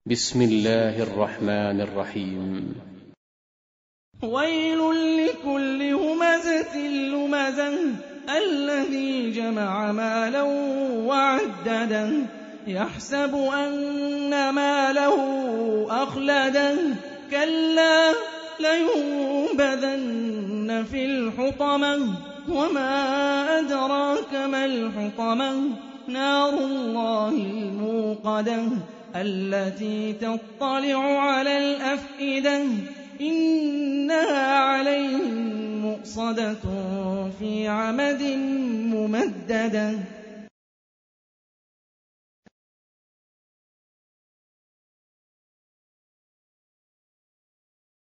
بسم الله الرحمن الرحيم. ويل لكل همزة لمزة الذي جمع مالا وعدده يحسب أن ماله أخلده كلا لينبذن في الحطمة وما أدراك ما الحطمة نار الله الموقدة التي تطلع على الأفئدة إنها عليهم مؤصدة في عمد ممددة